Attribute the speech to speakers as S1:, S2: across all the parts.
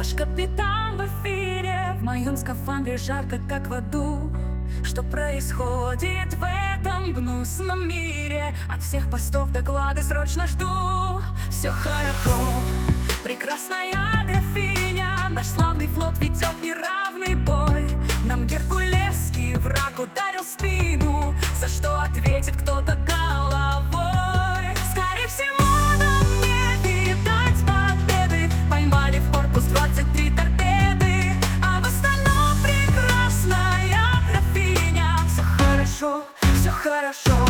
S1: Ваш капитан в эфире, в моем скафандре жарко, как в аду. Что происходит в этом гнусном мире? От всех постов доклады срочно жду. Все хорошо, прекрасная графиня, наш славный флот ведет неравный бой. Нам геркулесский враг ударил в спину, за что ответит кто-то головой. Скорее всего, нам не видать победы. Поймали в корпус 23 торпеды, а в остальном прекрасная графиня. Все хорошо, все хорошо.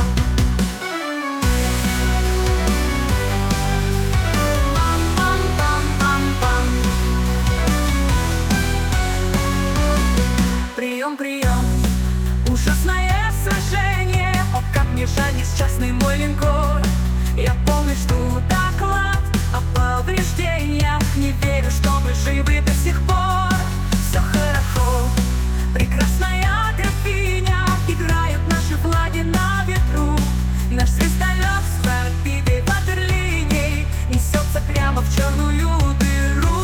S1: Прием, прием, ужасное сражение. О, как мне жаль, несчастный мой линкор. Я помню, жду доклад о повреждениях. Не верю, что мы живы до сих пор. Все хорошо, прекрасная графиня. Играют наши флаги на ветру. Наш звездолет с пробитой ватерлинией несется прямо в черную дыру.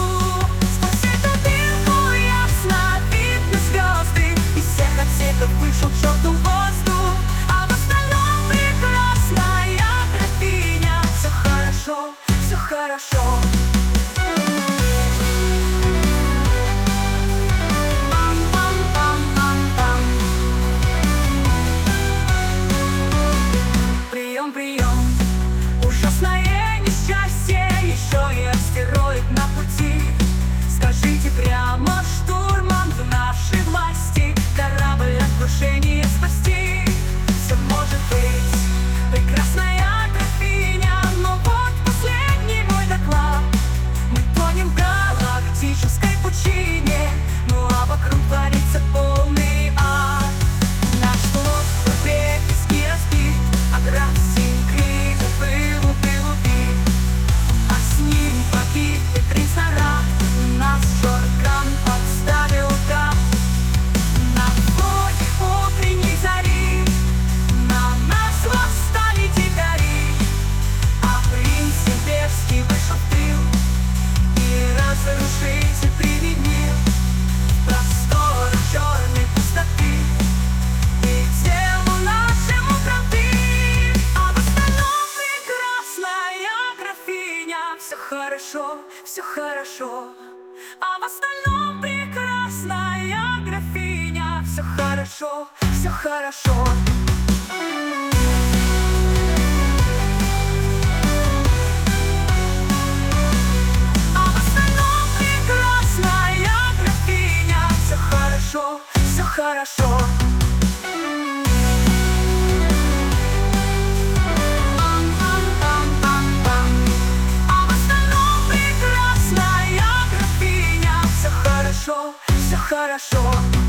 S1: Вышел к черту воздух, а в остальном прекрасная графиня. Все хорошо, все хорошо. Прием, прием, ужасное несчастье. Еще и астероид на пути. Скажите прямо, штурман, в нашей власти корабль от крушения спасти. Все может быть, прекрасная графиня. Но вот последний мой доклад. Мы тонем в галактической пучине, ну а вокруг творится полный ад. Наш флот в трубе пески разбит, а граф Синклит был убит. А с ним погиб и принц Арат. Нас Шоркан подставил там. На флоте утренней зари на нас восстали дикари. А принц имперский вышел в тыл и разрушитель применил простор черной пустоты и телу нашему кранты. А в остальном прекрасная графиня. Все хорошо, все хорошо. А в остальном прекрасная графиня. Все хорошо, все хорошо. А в остальном прекрасная графиня. Все хорошо, все хорошо. Все хорошо.